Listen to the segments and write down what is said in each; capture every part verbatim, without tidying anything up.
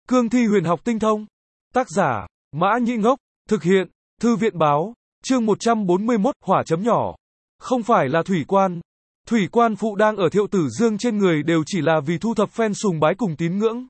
Cương thi huyền học tinh thông. Tác giả, Mã Nhĩ Ngốc. Thực hiện, Thư viện báo. Chương một trăm bốn mươi mốt, hỏa chấm nhỏ. Không phải là thủy quan. Thủy quan phụ đang ở Thiệu Tử Dương trên người đều chỉ là vì thu thập fan sùng bái cùng tín ngưỡng.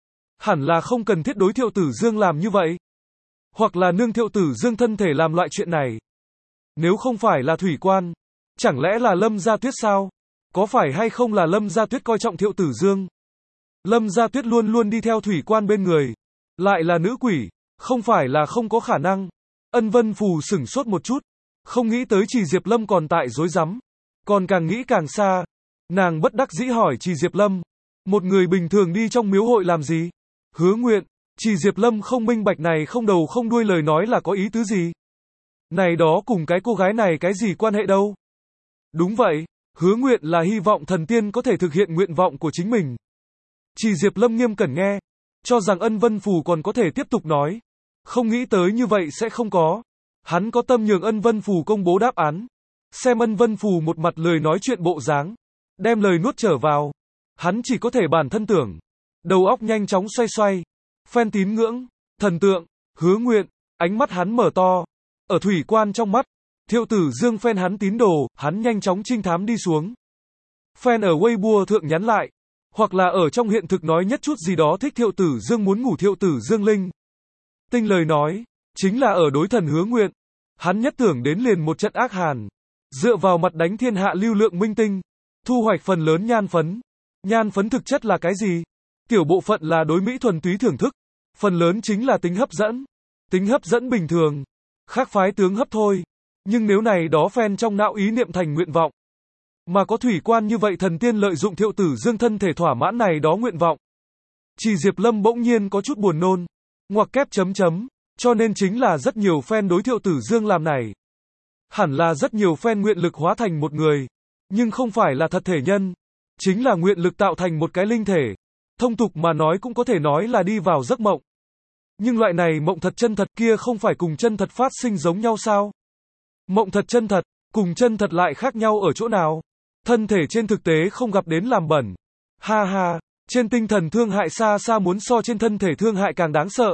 Hẳn là không cần thiết đối Thiệu Tử Dương làm như vậy. Hoặc là nương Thiệu Tử Dương thân thể làm loại chuyện này. Nếu không phải là thủy quan, chẳng lẽ là Lâm Gia Tuyết sao? Có phải hay không là Lâm Gia Tuyết coi trọng Thiệu Tử Dương? Lâm Gia Tuyết luôn luôn đi theo thủy quan bên người. Lại là nữ quỷ, không phải là không có khả năng. Ân Vân Phù sửng sốt một chút. Không nghĩ tới Trì Diệp Lâm còn tại rối rắm. Còn càng nghĩ càng xa. Nàng bất đắc dĩ hỏi Trì Diệp Lâm. Một người bình thường đi trong miếu hội làm gì? Hứa Nguyện. Trì Diệp Lâm không minh bạch này không đầu không đuôi lời nói là có ý tứ gì? Này đó cùng cái cô gái này cái gì quan hệ đâu? Đúng vậy, Hứa Nguyện là hy vọng thần tiên có thể thực hiện nguyện vọng của chính mình. Trì Diệp Lâm nghiêm cẩn nghe, cho rằng Ân Vân Phù còn có thể tiếp tục nói. Không nghĩ tới như vậy sẽ không có. Hắn có tâm nhường Ân Vân Phù công bố đáp án. Xem Ân Vân Phù một mặt lời nói chuyện bộ dáng, đem lời nuốt trở vào. Hắn chỉ có thể bản thân tưởng. Đầu óc nhanh chóng xoay xoay. Phen tín ngưỡng, thần tượng, Hứa Nguyện, ánh mắt hắn mở to. Ở thủy quan trong mắt, Thiệu Tử Dương phen hắn tín đồ, hắn nhanh chóng trinh thám đi xuống. Phen ở Weibo thượng nhắn lại, hoặc là ở trong hiện thực nói nhất chút gì đó thích Thiệu Tử Dương muốn ngủ Thiệu Tử Dương linh. Tinh lời nói, chính là ở đối thần Hứa Nguyện. Hắn nhất tưởng đến liền một trận ác hàn. Dựa vào mặt đánh thiên hạ lưu lượng minh tinh. Thu hoạch phần lớn nhan phấn. Nhan phấn thực chất là cái gì? Tiểu bộ phận là đối mỹ thuần túy thưởng thức. Phần lớn chính là tính hấp dẫn. Tính hấp dẫn bình thường. Khác phái tướng hấp thôi. Nhưng nếu này đó fan trong não ý niệm thành nguyện vọng. Mà có thủy quan như vậy thần tiên lợi dụng Thiệu Tử Dương thân thể thỏa mãn này đó nguyện vọng. Trì Diệp Lâm bỗng nhiên có chút buồn nôn. Ngoặc kép chấm chấm. Cho nên chính là rất nhiều fan đối Thiệu Tử Dương làm này. Hẳn là rất nhiều fan nguyện lực hóa thành một người. Nhưng không phải là thật thể nhân. Chính là nguyện lực tạo thành một cái linh thể. Thông tục mà nói cũng có thể nói là đi vào giấc mộng. Nhưng loại này mộng thật chân thật kia không phải cùng chân thật phát sinh giống nhau sao? Mộng thật chân thật, cùng chân thật lại khác nhau ở chỗ nào? Thân thể trên thực tế không gặp đến làm bẩn. Ha ha, trên tinh thần thương hại xa xa muốn so trên thân thể thương hại càng đáng sợ.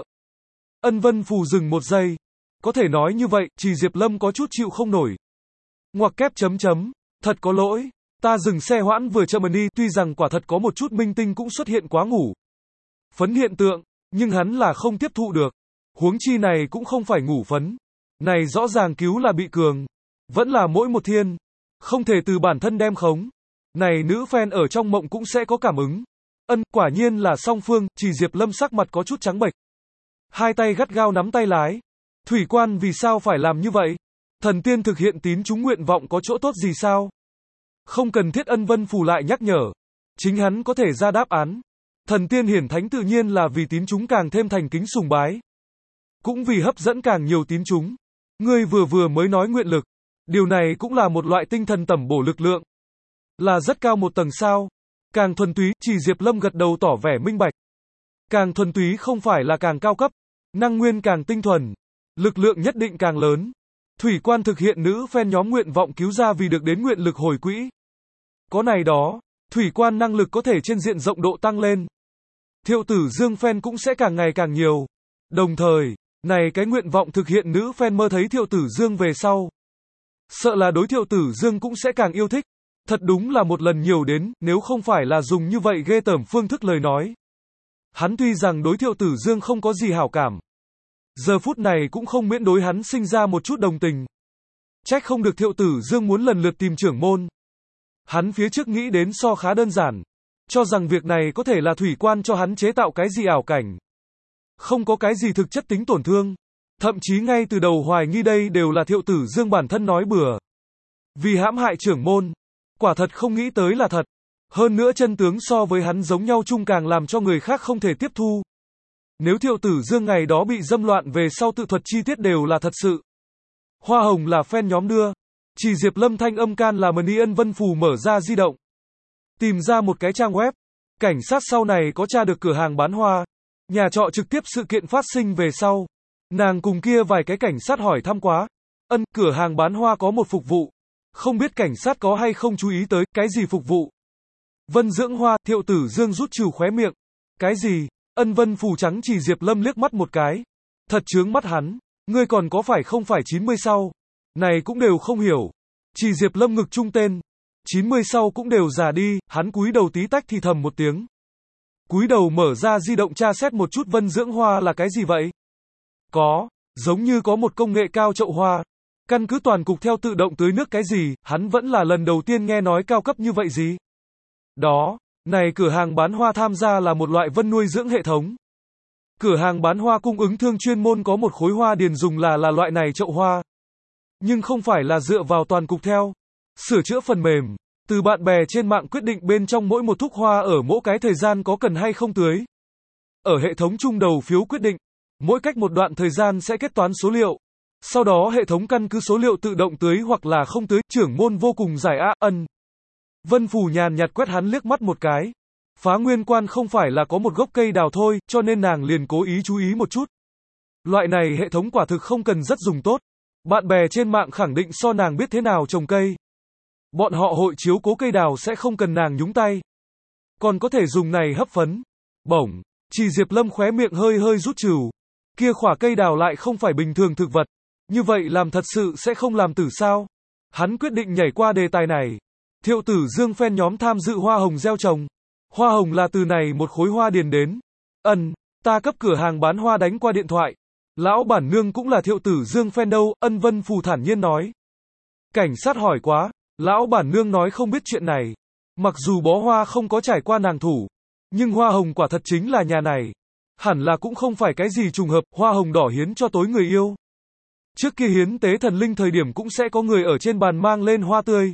Ân Vân Phù dừng một giây. Có thể nói như vậy, Trì Diệp Lâm có chút chịu không nổi. Ngoặc kép chấm chấm, thật có lỗi. Ta dừng xe hoãn vừa chậm đi, tuy rằng quả thật có một chút minh tinh cũng xuất hiện quá ngủ phấn hiện tượng, nhưng hắn là không tiếp thụ được. Huống chi này cũng không phải ngủ phấn. Này rõ ràng cứu là bị cường. Vẫn là mỗi một thiên. Không thể từ bản thân đem khống. Này nữ fan ở trong mộng cũng sẽ có cảm ứng. Ân, quả nhiên là song phương, Trì Diệp Lâm sắc mặt có chút trắng bệch. Hai tay gắt gao nắm tay lái. Thủy quan vì sao phải làm như vậy? Thần tiên thực hiện tín chúng nguyện vọng có chỗ tốt gì sao? Không cần thiết Ân Vân Phù lại nhắc nhở. Chính hắn có thể ra đáp án. Thần tiên hiển thánh tự nhiên là vì tín chúng càng thêm thành kính sùng bái. Cũng vì hấp dẫn càng nhiều tín chúng. Ngươi vừa vừa mới nói nguyện lực. Điều này cũng là một loại tinh thần tẩm bổ lực lượng. Là rất cao một tầng sao. Càng thuần túy, Trì Diệp Lâm gật đầu tỏ vẻ minh bạch. Càng thuần túy không phải là càng cao cấp. Năng nguyên càng tinh thuần. Lực lượng nhất định càng lớn. Thủy quan thực hiện nữ fan nhóm nguyện vọng cứu ra vì được đến nguyện lực hồi quỹ. Có này đó, thủy quan năng lực có thể trên diện rộng độ tăng lên. Thiệu Tử Dương fan cũng sẽ càng ngày càng nhiều. Đồng thời, này cái nguyện vọng thực hiện nữ fan mơ thấy Thiệu Tử Dương về sau. Sợ là đối Thiệu Tử Dương cũng sẽ càng yêu thích. Thật đúng là một lần nhiều đến, nếu không phải là dùng như vậy ghê tởm phương thức lời nói. Hắn tuy rằng đối Thiệu Tử Dương không có gì hảo cảm. Giờ phút này cũng không miễn đối hắn sinh ra một chút đồng tình. Trách không được Thiệu Tử Dương muốn lần lượt tìm trưởng môn. Hắn phía trước nghĩ đến so khá đơn giản. Cho rằng việc này có thể là thủy quan cho hắn chế tạo cái gì ảo cảnh. Không có cái gì thực chất tính tổn thương. Thậm chí ngay từ đầu hoài nghi đây đều là Thiệu Tử Dương bản thân nói bừa. Vì hãm hại trưởng môn. Quả thật không nghĩ tới là thật. Hơn nữa chân tướng so với hắn giống nhau chung càng làm cho người khác không thể tiếp thu. Nếu Thiệu Tử Dương ngày đó bị dâm loạn về sau tự thuật chi tiết đều là thật sự. Hoa hồng là fan nhóm đưa. Trì Diệp Lâm thanh âm can là Mani Ân Vân Phù mở ra di động. Tìm ra một cái trang web. Cảnh sát sau này có tra được cửa hàng bán hoa. Nhà trọ trực tiếp sự kiện phát sinh về sau. Nàng cùng kia vài cái cảnh sát hỏi thăm quá. Ân, cửa hàng bán hoa có một phục vụ. Không biết cảnh sát có hay không chú ý tới, cái gì phục vụ? Vân dưỡng hoa, Thiệu Tử Dương rút trừ khóe miệng. Cái gì? Ân Vân Phù trắng Trì Diệp Lâm liếc mắt một cái. Thật chướng mắt hắn. Ngươi còn có phải không phải chín mươi sau? Này cũng đều không hiểu. Trì Diệp Lâm ngực trung tên. chín mươi sau cũng đều già đi, hắn cúi đầu tí tách thì thầm một tiếng. Cúi đầu mở ra di động tra xét một chút Vân Dưỡng Hoa là cái gì vậy? Có, giống như có một công nghệ cao chậu hoa. Căn cứ toàn cục theo tự động tưới nước cái gì, hắn vẫn là lần đầu tiên nghe nói cao cấp như vậy gì. Đó, này cửa hàng bán hoa tham gia là một loại vân nuôi dưỡng hệ thống. Cửa hàng bán hoa cung ứng thương chuyên môn có một khối hoa điền dùng là là loại này chậu hoa. Nhưng không phải là dựa vào toàn cục theo. Sửa chữa phần mềm. Từ bạn bè trên mạng quyết định bên trong mỗi một thúc hoa ở mỗi cái thời gian có cần hay không tưới. Ở hệ thống trung đầu phiếu quyết định. Mỗi cách một đoạn thời gian sẽ kết toán số liệu. Sau đó hệ thống căn cứ số liệu tự động tưới hoặc là không tưới. Trưởng môn vô cùng giải a ân. Vân Phù nhàn nhạt quét hắn liếc mắt một cái. Phá Nguyên Quan không phải là có một gốc cây đào thôi, cho nên nàng liền cố ý chú ý một chút. Loại này hệ thống quả thực không cần rất dùng tốt. Bạn bè trên mạng khẳng định so nàng biết thế nào trồng cây. Bọn họ hội chiếu cố cây đào sẽ không cần nàng nhúng tay. Còn có thể dùng này hấp phấn. Bổng, Trì Diệp Lâm khóe miệng hơi hơi rút trừ. Kia khỏa cây đào lại không phải bình thường thực vật. Như vậy làm thật sự sẽ không làm tử sao? Hắn quyết định nhảy qua đề tài này. Thiệu Tử Dương fan nhóm tham dự hoa hồng gieo trồng. Hoa hồng là từ này một khối hoa điền đến. Ân, ta cấp cửa hàng bán hoa đánh qua điện thoại. Lão bản nương cũng là Thiệu Tử Dương fan đâu, Ân Vân Phù thản nhiên nói. Cảnh sát hỏi quá, lão bản nương nói không biết chuyện này. Mặc dù bó hoa không có trải qua nàng thủ, nhưng hoa hồng quả thật chính là nhà này. Hẳn là cũng không phải cái gì trùng hợp, hoa hồng đỏ hiến cho tối người yêu. Trước kia hiến tế thần linh thời điểm cũng sẽ có người ở trên bàn mang lên hoa tươi.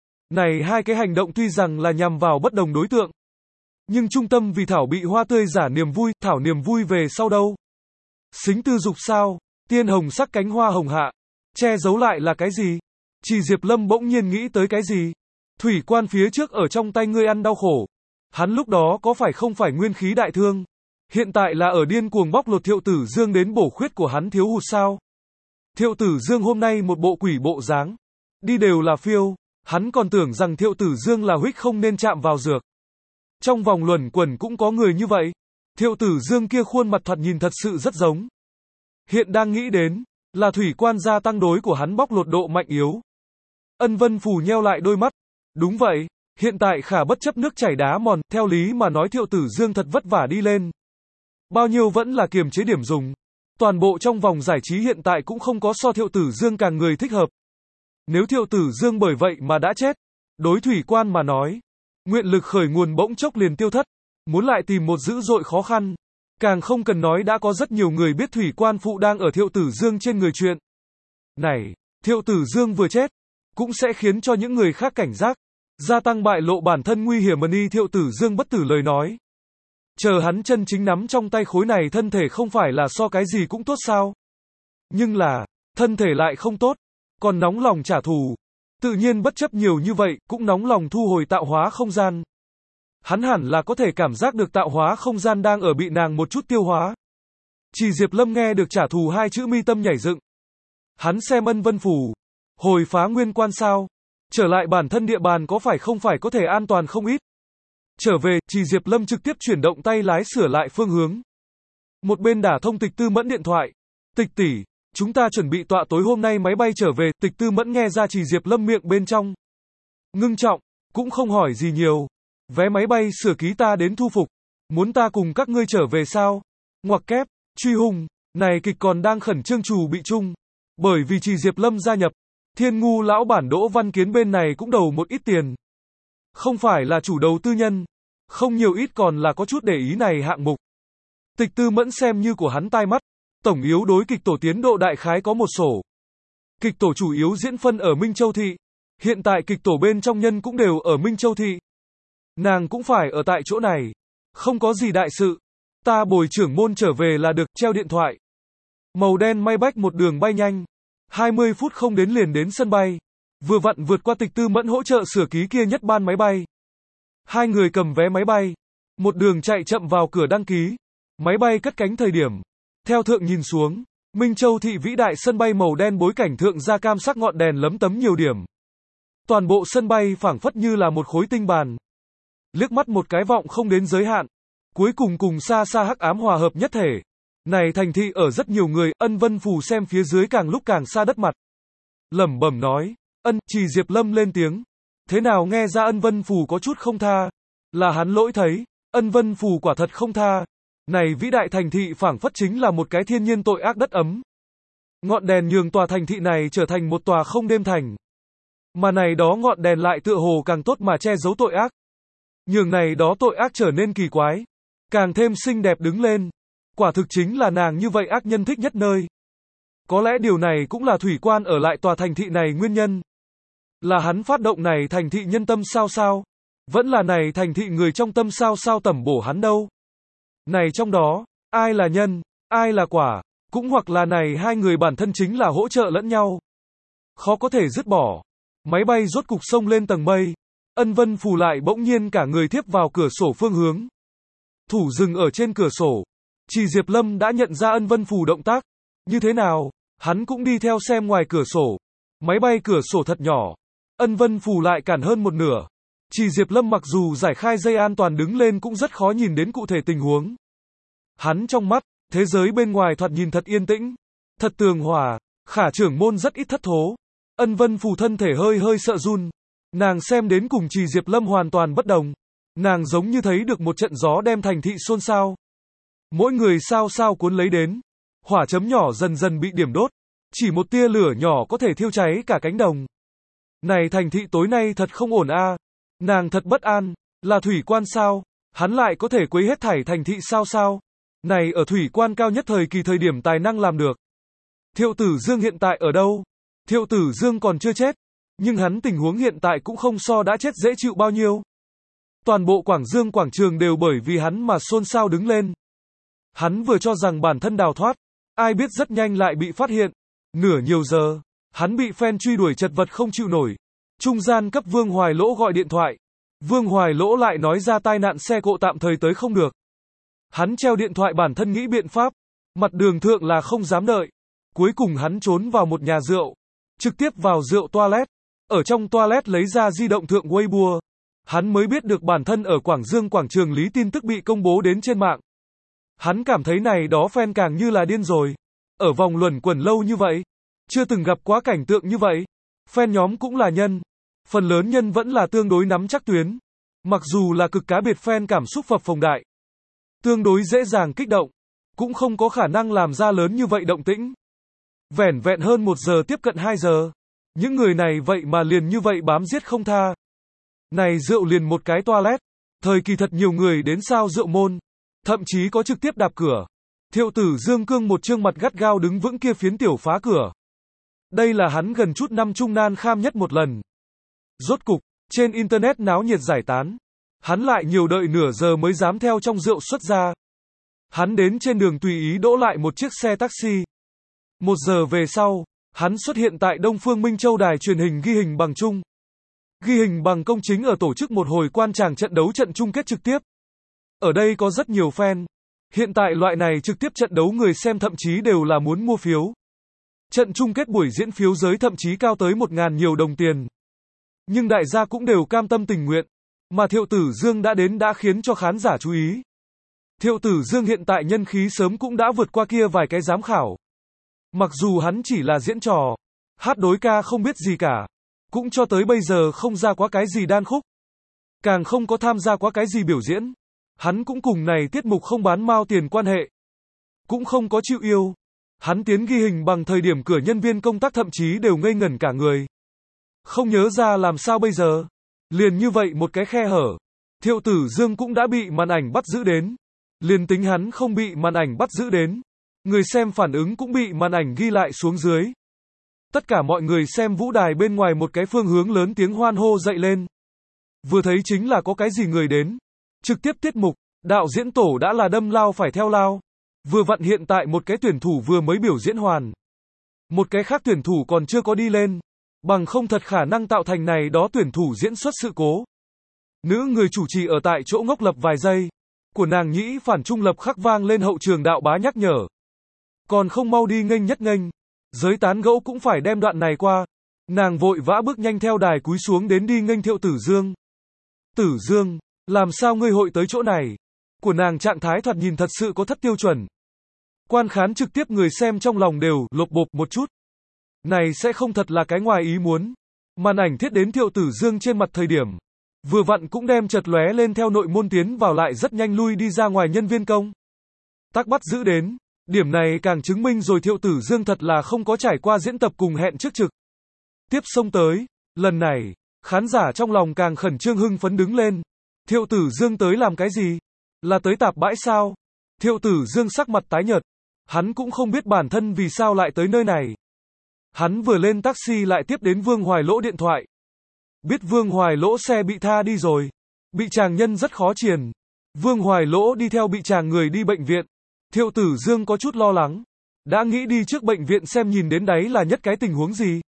Này hai cái hành động tuy rằng là nhằm vào bất đồng đối tượng, nhưng trung tâm vì Thảo bị hoa tươi giả niềm vui, Thảo niềm vui về sau đâu. Xính tư dục sao, tiên hồng sắc cánh hoa hồng hạ, che giấu lại là cái gì? Trì Diệp Lâm bỗng nhiên nghĩ tới cái gì? Thủy quan phía trước ở trong tay ngươi ăn đau khổ. Hắn lúc đó có phải không phải nguyên khí đại thương? Hiện tại là ở điên cuồng bóc lột Thiệu Tử Dương đến bổ khuyết của hắn thiếu hụt sao? Thiệu Tử Dương hôm nay một bộ quỷ bộ dáng, đi đều là phiêu, hắn còn tưởng rằng Thiệu Tử Dương là huých không nên chạm vào dược. Trong vòng luẩn quẩn cũng có người như vậy. Thiệu Tử Dương kia khuôn mặt thoạt nhìn thật sự rất giống. Hiện đang nghĩ đến, là thủy quan gia tăng đối của hắn bóc lột độ mạnh yếu. Ân Vân Phù nheo lại đôi mắt. Đúng vậy, hiện tại khả bất chấp nước chảy đá mòn, theo lý mà nói Thiệu Tử Dương thật vất vả đi lên. Bao nhiêu vẫn là kiềm chế điểm dùng. Toàn bộ trong vòng giải trí hiện tại cũng không có so Thiệu Tử Dương càng người thích hợp. Nếu Thiệu Tử Dương bởi vậy mà đã chết, đối thủy quan mà nói, nguyện lực khởi nguồn bỗng chốc liền tiêu thất, muốn lại tìm một dữ dội khó khăn. Càng không cần nói đã có rất nhiều người biết thủy quan phụ đang ở Thiệu Tử Dương trên người chuyện. Này, Thiệu Tử Dương vừa chết, cũng sẽ khiến cho những người khác cảnh giác, gia tăng bại lộ bản thân nguy hiểm mà ni Thiệu Tử Dương bất tử lời nói. Chờ hắn chân chính nắm trong tay khối này thân thể không phải là so cái gì cũng tốt sao? Nhưng là, thân thể lại không tốt, còn nóng lòng trả thù. Tự nhiên bất chấp nhiều như vậy, cũng nóng lòng thu hồi tạo hóa không gian. Hắn hẳn là có thể cảm giác được tạo hóa không gian đang ở bị nàng một chút tiêu hóa. Trì Diệp Lâm nghe được trả thù hai chữ mi tâm nhảy dựng. Hắn xem Ân Vân Phù, hồi phá nguyên quan sao? Trở lại bản thân địa bàn có phải không phải có thể an toàn không ít? Trở về, Trì Diệp Lâm trực tiếp chuyển động tay lái sửa lại phương hướng. Một bên đả thông Tịch Tư Mẫn điện thoại. Tịch tỷ, chúng ta chuẩn bị tọa tối hôm nay máy bay trở về. Tịch Tư Mẫn nghe ra Trì Diệp Lâm miệng bên trong ngưng trọng, cũng không hỏi gì nhiều. Vé máy bay sửa ký ta đến thu phục. Muốn ta cùng các ngươi trở về sao? Ngoặc kép, truy hùng, này kịch còn đang khẩn trương trù bị chung. Bởi vì Trì Diệp Lâm gia nhập, Thiên Ngu lão bản Đỗ Văn Kiến bên này cũng đầu một ít tiền. Không phải là chủ đầu tư nhân, không nhiều ít còn là có chút để ý này hạng mục. Tịch Tư Mẫn xem như của hắn tai mắt, tổng yếu đối kịch tổ tiến độ đại khái có một sổ. Kịch tổ chủ yếu diễn phân ở Minh Châu Thị, hiện tại kịch tổ bên trong nhân cũng đều ở Minh Châu Thị. Nàng cũng phải ở tại chỗ này, không có gì đại sự, ta bồi trưởng môn trở về là được, treo điện thoại. Màu đen may bách một đường bay nhanh, hai mươi phút không đến liền đến sân bay. Vừa vặn vượt qua Tịch Tư Mẫn hỗ trợ sửa ký kia nhất ban máy bay. Hai người cầm vé máy bay, một đường chạy chậm vào cửa đăng ký. Máy bay cất cánh thời điểm, theo thượng nhìn xuống, Minh Châu Thị vĩ đại sân bay màu đen bối cảnh thượng ra cam sắc ngọn đèn lấm tấm nhiều điểm. Toàn bộ sân bay phảng phất như là một khối tinh bàn. Liếc mắt một cái vọng không đến giới hạn. cuối cùng cùng xa xa hắc ám hòa hợp nhất thể. Này thành thị ở rất nhiều người, Ân Vân Phù xem phía dưới càng lúc càng xa đất mặt. Lẩm bẩm nói, ân, Trì Diệp Lâm lên tiếng. Thế nào nghe ra Ân Vân Phù có chút không tha. Là hắn lỗi thấy, Ân Vân Phù quả thật không tha. Này vĩ đại thành thị phảng phất chính là một cái thiên nhiên tội ác đất ấm. Ngọn đèn nhường tòa thành thị này trở thành một tòa không đêm thành. Mà này đó ngọn đèn lại tựa hồ càng tốt mà che giấu tội ác. Nhường này đó tội ác trở nên kỳ quái. Càng thêm xinh đẹp đứng lên. Quả thực chính là nàng như vậy ác nhân thích nhất nơi. Có lẽ điều này cũng là Thủy Quan ở lại tòa thành thị này nguyên nhân. Là hắn phát động này thành thị nhân tâm sao sao. Vẫn là này thành thị người trong tâm sao sao tẩm bổ hắn đâu. Này trong đó, ai là nhân, ai là quả, cũng hoặc là này hai người bản thân chính là hỗ trợ lẫn nhau. Khó có thể dứt bỏ. Máy bay rốt cục xông lên tầng mây. Ân Vân Phù lại bỗng nhiên cả người thiếp vào cửa sổ phương hướng. Thủ dừng ở trên cửa sổ. Trì Diệp Lâm đã nhận ra Ân Vân Phù động tác. Như thế nào, hắn cũng đi theo xem ngoài cửa sổ. Máy bay cửa sổ thật nhỏ. Ân Vân Phù lại cản hơn một nửa. Trì Diệp Lâm mặc dù giải khai dây an toàn đứng lên cũng rất khó nhìn đến cụ thể tình huống. Hắn trong mắt, thế giới bên ngoài thoạt nhìn thật yên tĩnh, thật tường hòa, Khả trưởng môn rất ít thất thố. Ân Vân Phù thân thể hơi hơi sợ run. Nàng xem đến cùng Trì Diệp Lâm hoàn toàn bất đồng. Nàng giống như thấy được một trận gió đem thành thị xôn xao. Mỗi người sao sao cuốn lấy đến. Hỏa chấm nhỏ dần dần bị điểm đốt. Chỉ một tia lửa nhỏ có thể thiêu cháy cả cánh đồng. Này thành thị tối nay thật không ổn a. À. Nàng thật bất an. Là Thủy Quan sao? Hắn lại có thể quấy hết thảy thành thị sao sao? Này ở Thủy Quan cao nhất thời kỳ thời điểm tài năng làm được. Thiệu Tử Dương hiện tại ở đâu? Thiệu Tử Dương còn chưa chết. Nhưng hắn tình huống hiện tại cũng không so đã chết dễ chịu bao nhiêu. Toàn bộ Quảng Dương quảng trường đều bởi vì hắn mà xôn xao đứng lên. Hắn vừa cho rằng bản thân đào thoát. Ai biết rất nhanh lại bị phát hiện. Nửa nhiều giờ, hắn bị fan truy đuổi chật vật không chịu nổi. Trung gian cấp Vương Hoài Lỗ gọi điện thoại. Vương Hoài Lỗ lại nói ra tai nạn xe cộ tạm thời tới không được. Hắn treo điện thoại bản thân nghĩ biện pháp. Mặt đường thượng là không dám đợi. Cuối cùng hắn trốn vào một nhà rượu. Trực tiếp vào rượu toilet. Ở trong toilet lấy ra di động thượng Weibo. Hắn mới biết được bản thân ở Quảng Dương quảng trường lý tin tức bị công bố đến trên mạng. Hắn cảm thấy này đó fan càng như là điên rồi. Ở vòng luẩn quẩn lâu như vậy. Chưa từng gặp quá cảnh tượng như vậy. Fan nhóm cũng là nhân. Phần lớn nhân vẫn là tương đối nắm chắc tuyến. Mặc dù là cực cá biệt fan cảm xúc phập phồng đại. Tương đối dễ dàng kích động. Cũng không có khả năng làm ra lớn như vậy động tĩnh. Vẻn vẹn hơn một giờ tiếp cận hai giờ. Những người này vậy mà liền như vậy bám giết không tha. Này rượu liền một cái toilet. Thời kỳ thật nhiều người đến sao rượu môn. Thậm chí có trực tiếp đạp cửa. Thiệu Tử Dương cương một trương mặt gắt gao đứng vững kia phiến tiểu phá cửa. Đây là hắn gần chút năm trung nan kham nhất một lần. Rốt cục, trên internet náo nhiệt giải tán. Hắn lại nhiều đợi nửa giờ mới dám theo trong rượu xuất ra. Hắn đến trên đường tùy ý đỗ lại một chiếc xe taxi. Một giờ về sau, hắn xuất hiện tại Đông Phương Minh Châu đài truyền hình ghi hình bằng chung. Ghi hình bằng công chính ở tổ chức một hồi quan tràng trận đấu trận chung kết trực tiếp. Ở đây có rất nhiều fan. Hiện tại loại này trực tiếp trận đấu người xem thậm chí đều là muốn mua phiếu. Trận chung kết buổi diễn phiếu giới thậm chí cao tới một ngàn nhiều đồng tiền. Nhưng đại gia cũng đều cam tâm tình nguyện. Mà Thiệu Tử Dương đã đến đã khiến cho khán giả chú ý. Thiệu Tử Dương hiện tại nhân khí sớm cũng đã vượt qua kia vài cái giám khảo. Mặc dù hắn chỉ là diễn trò, hát đối ca không biết gì cả. Cũng cho tới bây giờ không ra quá cái gì đan khúc. Càng không có tham gia quá cái gì biểu diễn. Hắn cũng cùng này tiết mục không bán mao tiền quan hệ. Cũng không có chịu yêu. Hắn tiến ghi hình bằng thời điểm cửa nhân viên công tác thậm chí đều ngây ngẩn cả người. Không nhớ ra làm sao bây giờ. Liền như vậy một cái khe hở. Thiệu Tử Dương cũng đã bị màn ảnh bắt giữ đến. Liền tính hắn không bị màn ảnh bắt giữ đến. Người xem phản ứng cũng bị màn ảnh ghi lại xuống dưới. Tất cả mọi người xem vũ đài bên ngoài một cái phương hướng lớn tiếng hoan hô dậy lên. Vừa thấy chính là có cái gì người đến. Trực tiếp tiết mục, đạo diễn tổ đã là đâm lao phải theo lao. Vừa vặn hiện tại một cái tuyển thủ vừa mới biểu diễn hoàn. Một cái khác tuyển thủ còn chưa có đi lên. Bằng không thật khả năng tạo thành này đó tuyển thủ diễn xuất sự cố. Nữ người chủ trì ở tại chỗ ngốc lập vài giây. Của nàng nhĩ phản trung lập khắc vang lên hậu trường đạo bá nhắc nhở. Còn không mau đi nghênh nhất nghênh. Giới tán gẫu cũng phải đem đoạn này qua. Nàng vội vã bước nhanh theo đài cúi xuống đến đi nghênh Thiệu Tử Dương. Tử Dương, làm sao ngươi hội tới chỗ này? của nàng trạng thái thoạt nhìn thật sự có thất tiêu chuẩn. Quan khán trực tiếp người xem trong lòng đều lộp bộp một chút. Này sẽ không thật là cái ngoài ý muốn. Màn ảnh thiết đến Thiệu Tử Dương trên mặt thời điểm. Vừa vặn cũng đem chật lóe lên theo nội môn tiến vào lại rất nhanh lui đi ra ngoài nhân viên công. Tác bắt giữ đến. Điểm này càng chứng minh rồi Thiệu Tử Dương thật là không có trải qua diễn tập cùng hẹn trước trực. Tiếp xông tới. Lần này, khán giả trong lòng càng khẩn trương hưng phấn đứng lên. Thiệu Tử Dương tới làm cái gì? Là tới tạp bãi sao? Thiệu Tử Dương sắc mặt tái nhợt. Hắn cũng không biết bản thân vì sao lại tới nơi này. Hắn vừa lên taxi lại tiếp đến Vương Hoài Lỗ điện thoại. Biết Vương Hoài Lỗ xe bị tha đi rồi. Bị chàng nhân rất khó triền. Vương Hoài Lỗ đi theo bị chàng người đi bệnh viện. Thiệu Tử Dương có chút lo lắng. Đã nghĩ đi trước bệnh viện xem nhìn đến đấy là nhất cái tình huống gì.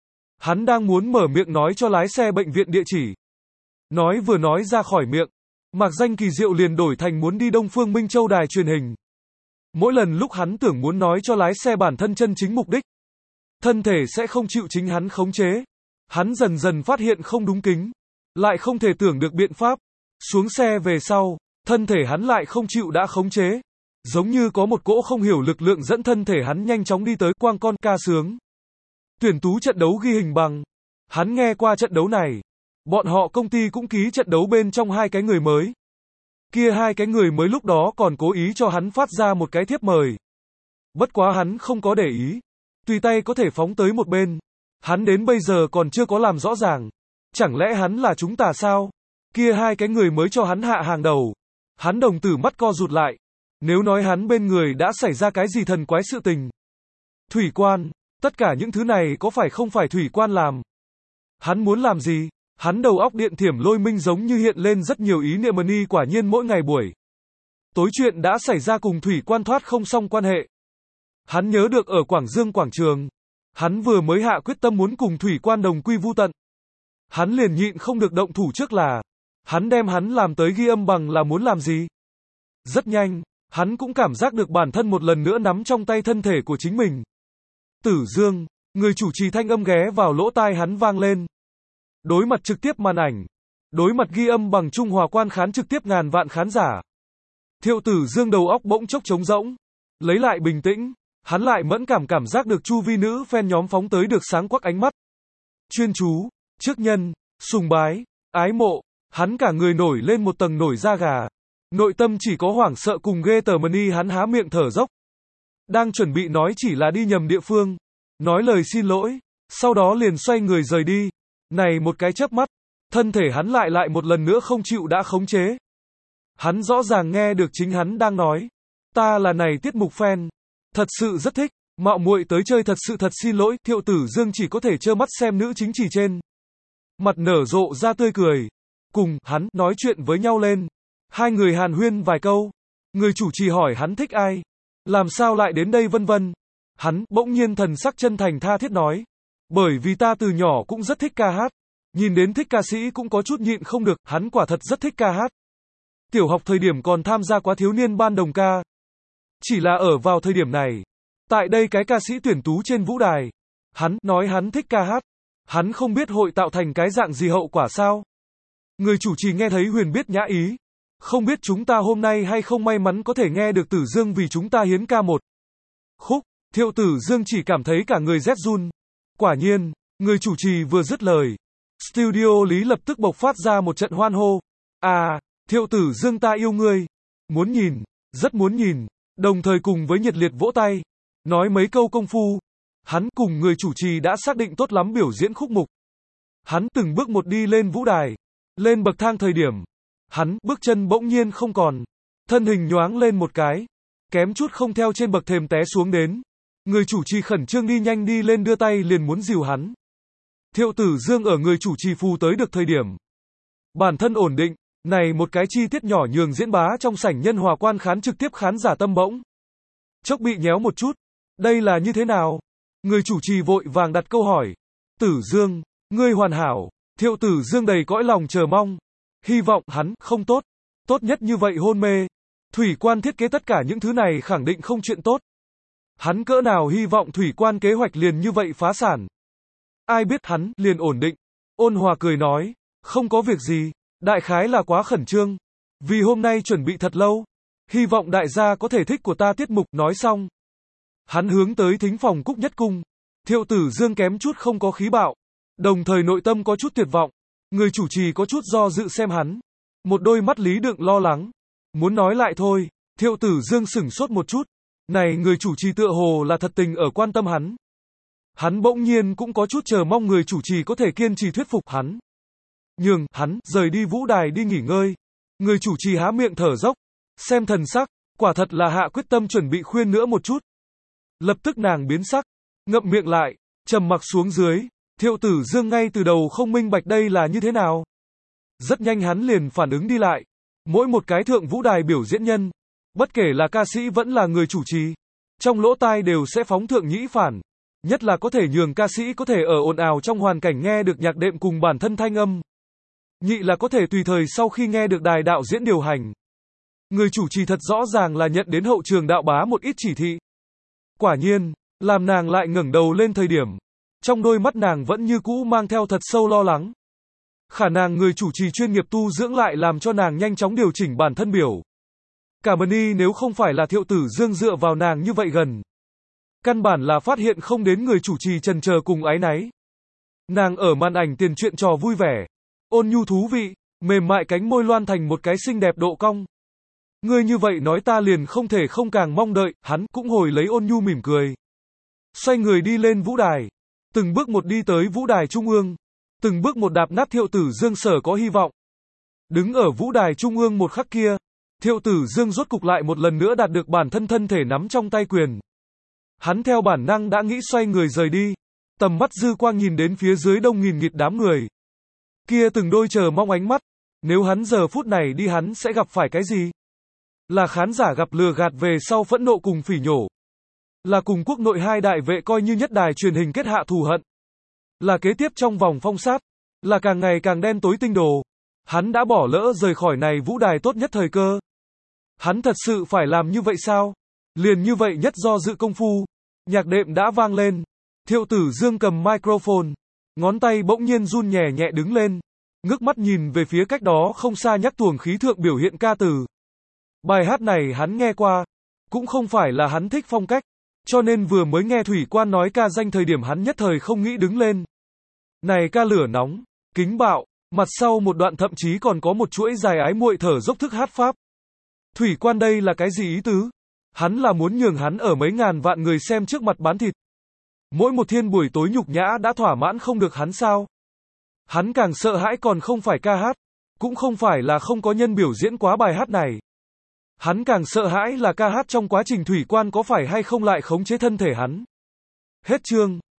Hắn đang muốn mở miệng nói cho lái xe bệnh viện địa chỉ. Nói vừa nói ra khỏi miệng. Mạc danh kỳ diệu liền đổi thành muốn đi Đông Phương Minh Châu đài truyền hình. Mỗi lần lúc hắn tưởng muốn nói cho lái xe bản thân chân chính mục đích. Thân thể sẽ không chịu chính hắn khống chế. Hắn dần dần phát hiện không đúng kính. Lại không thể tưởng được biện pháp. Xuống xe về sau, thân thể hắn lại không chịu đã khống chế. Giống như có một cỗ không hiểu lực lượng dẫn thân thể hắn nhanh chóng đi tới quang con ca sướng. Tuyển tú trận đấu ghi hình bằng. Hắn nghe qua trận đấu này. Bọn họ công ty cũng ký trận đấu bên trong hai cái người mới. Kia hai cái người mới lúc đó còn cố ý cho hắn phát ra một cái thiếp mời. Bất quá hắn không có để ý. Tùy tay có thể phóng tới một bên. Hắn đến bây giờ còn chưa có làm rõ ràng. Chẳng lẽ hắn là chúng ta sao? Kia hai cái người mới cho hắn hạ hàng đầu. Hắn đồng tử mắt co rụt lại. Nếu nói hắn bên người đã xảy ra cái gì thần quái sự tình. Thủy quan, tất cả những thứ này có phải không phải thủy quan làm? Hắn muốn làm gì? Hắn đầu óc điện thiểm lôi minh giống như hiện lên rất nhiều ý niệm mani quả nhiên mỗi ngày buổi. Tối chuyện đã xảy ra cùng thủy quan thoát không xong quan hệ. Hắn nhớ được ở Quảng Dương quảng trường. Hắn vừa mới hạ quyết tâm muốn cùng thủy quan đồng quy vu tận. Hắn liền nhịn không được động thủ trước là. Hắn đem hắn làm tới ghi âm bằng là muốn làm gì? Rất nhanh, hắn cũng cảm giác được bản thân một lần nữa nắm trong tay thân thể của chính mình. Tử Dương, người chủ trì thanh âm ghé vào lỗ tai hắn vang lên. Đối mặt trực tiếp màn ảnh. Đối mặt ghi âm bằng Trung Hòa quan khán trực tiếp ngàn vạn khán giả. Thiệu Tử Dương đầu óc bỗng chốc trống rỗng. Lấy lại bình tĩnh. Hắn lại mẫn cảm cảm giác được chu vi nữ fan nhóm phóng tới được sáng quắc ánh mắt. Chuyên chú, trước nhân, sùng bái, ái mộ. Hắn cả người nổi lên một tầng nổi da gà. Nội tâm chỉ có hoảng sợ cùng ghê tởm mani hắn há miệng thở dốc. Đang chuẩn bị nói chỉ là đi nhầm địa phương. Nói lời xin lỗi. Sau đó liền xoay người rời đi. Này một cái chớp mắt. Thân thể hắn lại lại một lần nữa không chịu đã khống chế. Hắn rõ ràng nghe được chính hắn đang nói. Ta là này tiết mục fan. Thật sự rất thích. Mạo muội tới chơi thật sự thật xin lỗi. Thiệu Tử Dương chỉ có thể trơ mắt xem nữ chính chỉ trên. Mặt nở rộ ra tươi cười. Cùng hắn nói chuyện với nhau lên. Hai người hàn huyên vài câu. Người chủ trì hỏi hắn thích ai. Làm sao lại đến đây vân vân. Hắn bỗng nhiên thần sắc chân thành tha thiết nói. Bởi vì ta từ nhỏ cũng rất thích ca hát. Nhìn đến thích ca sĩ cũng có chút nhịn không được. Hắn quả thật rất thích ca hát. Tiểu học thời điểm còn tham gia quá thiếu niên ban đồng ca. Chỉ là ở vào thời điểm này. Tại đây cái ca sĩ tuyển tú trên vũ đài. Hắn nói hắn thích ca hát. Hắn không biết hội tạo thành cái dạng gì hậu quả sao. Người chủ trì nghe thấy huyền biết nhã ý. Không biết chúng ta hôm nay hay không may mắn có thể nghe được Tử Dương vì chúng ta hiến ca một khúc. Thiệu Tử Dương chỉ cảm thấy cả người rét run. Quả nhiên, người chủ trì vừa dứt lời. Studio Lý lập tức bộc phát ra một trận hoan hô. À, Thiệu Tử Dương ta yêu ngươi. Muốn nhìn, rất muốn nhìn. Đồng thời cùng với nhiệt liệt vỗ tay. Nói mấy câu công phu. Hắn cùng người chủ trì đã xác định tốt lắm biểu diễn khúc mục. Hắn từng bước một đi lên vũ đài. Lên bậc thang thời điểm. Hắn bước chân bỗng nhiên không còn. Thân hình nhoáng lên một cái. Kém chút không theo trên bậc thềm té xuống đến. Người chủ trì khẩn trương đi nhanh đi lên đưa tay liền muốn dìu hắn. Thiệu Tử Dương ở người chủ trì phù tới được thời điểm. Bản thân ổn định. Này một cái chi tiết nhỏ nhường diễn bá trong sảnh nhân hòa quan khán trực tiếp khán giả tâm bỗng. Chốc bị nhéo một chút. Đây là như thế nào? Người chủ trì vội vàng đặt câu hỏi. Tử Dương, ngươi hoàn hảo. Thiệu Tử Dương đầy cõi lòng chờ mong. Hy vọng hắn không tốt. Tốt nhất như vậy hôn mê. Thủy quan thiết kế tất cả những thứ này khẳng định không chuyện tốt. Hắn cỡ nào hy vọng thủy quan kế hoạch liền như vậy phá sản. Ai biết hắn liền ổn định. Ôn hòa cười nói. Không có việc gì. Đại khái là quá khẩn trương. Vì hôm nay chuẩn bị thật lâu. Hy vọng đại gia có thể thích của ta tiết mục, nói xong. Hắn hướng tới thính phòng Cúc Nhất Cung. Thiệu Tử Dương kém chút không có khí bạo. Đồng thời nội tâm có chút tuyệt vọng. Người chủ trì có chút do dự xem hắn. Một đôi mắt lý đựng lo lắng. Muốn nói lại thôi. Thiệu Tử Dương sửng sốt một chút. Này người chủ trì tựa hồ là thật tình ở quan tâm hắn. Hắn bỗng nhiên cũng có chút chờ mong người chủ trì có thể kiên trì thuyết phục hắn. Nhường hắn rời đi vũ đài đi nghỉ ngơi. Người chủ trì há miệng thở dốc. Xem thần sắc, quả thật là hạ quyết tâm chuẩn bị khuyên nữa một chút. Lập tức nàng biến sắc. Ngậm miệng lại, trầm mặc xuống dưới. Thiệu Tử Dương ngay từ đầu không minh bạch đây là như thế nào. Rất nhanh hắn liền phản ứng đi lại. Mỗi một cái thượng vũ đài biểu diễn nhân, bất kể là ca sĩ vẫn là người chủ trì, trong lỗ tai đều sẽ phóng thượng nhĩ phản. Nhất là có thể nhường ca sĩ có thể ở ồn ào trong hoàn cảnh nghe được nhạc đệm cùng bản thân thanh âm. Nhị là có thể tùy thời sau khi nghe được đài đạo diễn điều hành. Người chủ trì thật rõ ràng là nhận đến hậu trường đạo bá một ít chỉ thị. Quả nhiên, làm nàng lại ngẩng đầu lên thời điểm, trong đôi mắt nàng vẫn như cũ mang theo thật sâu lo lắng. Khả năng người chủ trì chuyên nghiệp tu dưỡng lại làm cho nàng nhanh chóng điều chỉnh bản thân biểu. Cả Mân Y nếu không phải là Thiệu Tử Dương dựa vào nàng như vậy gần, căn bản là phát hiện không đến người chủ trì chần chờ cùng áy náy. Nàng ở màn ảnh tiền truyện trò vui vẻ, ôn nhu thú vị, mềm mại cánh môi loan thành một cái xinh đẹp độ cong. Ngươi như vậy nói ta liền không thể không càng mong đợi, hắn cũng hồi lấy ôn nhu mỉm cười. Xoay người đi lên vũ đài, từng bước một đi tới vũ đài trung ương, từng bước một đạp nát Thiệu Tử Dương sở có hy vọng. Đứng ở vũ đài trung ương một khắc kia, Thiệu Tử Dương rốt cục lại một lần nữa đạt được bản thân thân thể nắm trong tay quyền. Hắn theo bản năng đã nghĩ xoay người rời đi, tầm mắt dư quang nhìn đến phía dưới đông nghìn nghịt đám người. Kia từng đôi chờ mong ánh mắt, nếu hắn giờ phút này đi hắn sẽ gặp phải cái gì? Là khán giả gặp lừa gạt về sau phẫn nộ cùng phỉ nhổ. Là cùng quốc nội hai đại vệ coi như nhất đài truyền hình kết hạ thù hận. Là kế tiếp trong vòng phong sát. Là càng ngày càng đen tối tinh đồ. Hắn đã bỏ lỡ rời khỏi này vũ đài tốt nhất thời cơ. Hắn thật sự phải làm như vậy sao? Liền như vậy nhất do dự công phu. Nhạc đệm đã vang lên. Thiệu Tử Dương cầm microphone. Ngón tay bỗng nhiên run nhẹ nhẹ đứng lên. Ngước mắt nhìn về phía cách đó không xa nhắc tuồng khí thượng biểu hiện ca từ. Bài hát này hắn nghe qua. Cũng không phải là hắn thích phong cách. Cho nên vừa mới nghe Thủy Quan nói ca danh thời điểm hắn nhất thời không nghĩ đứng lên. Này ca lửa nóng, kính bạo, mặt sau một đoạn thậm chí còn có một chuỗi dài ái muội thở dốc thức hát pháp. Thủy Quan đây là cái gì ý tứ? Hắn là muốn nhường hắn ở mấy ngàn vạn người xem trước mặt bán thịt. Mỗi một thiên buổi tối nhục nhã đã thỏa mãn không được hắn sao? Hắn càng sợ hãi còn không phải ca hát, cũng không phải là không có nhân biểu diễn quá bài hát này. Hắn càng sợ hãi là ca hát trong quá trình Thủy Quan có phải hay không lại khống chế thân thể hắn. Hết chương.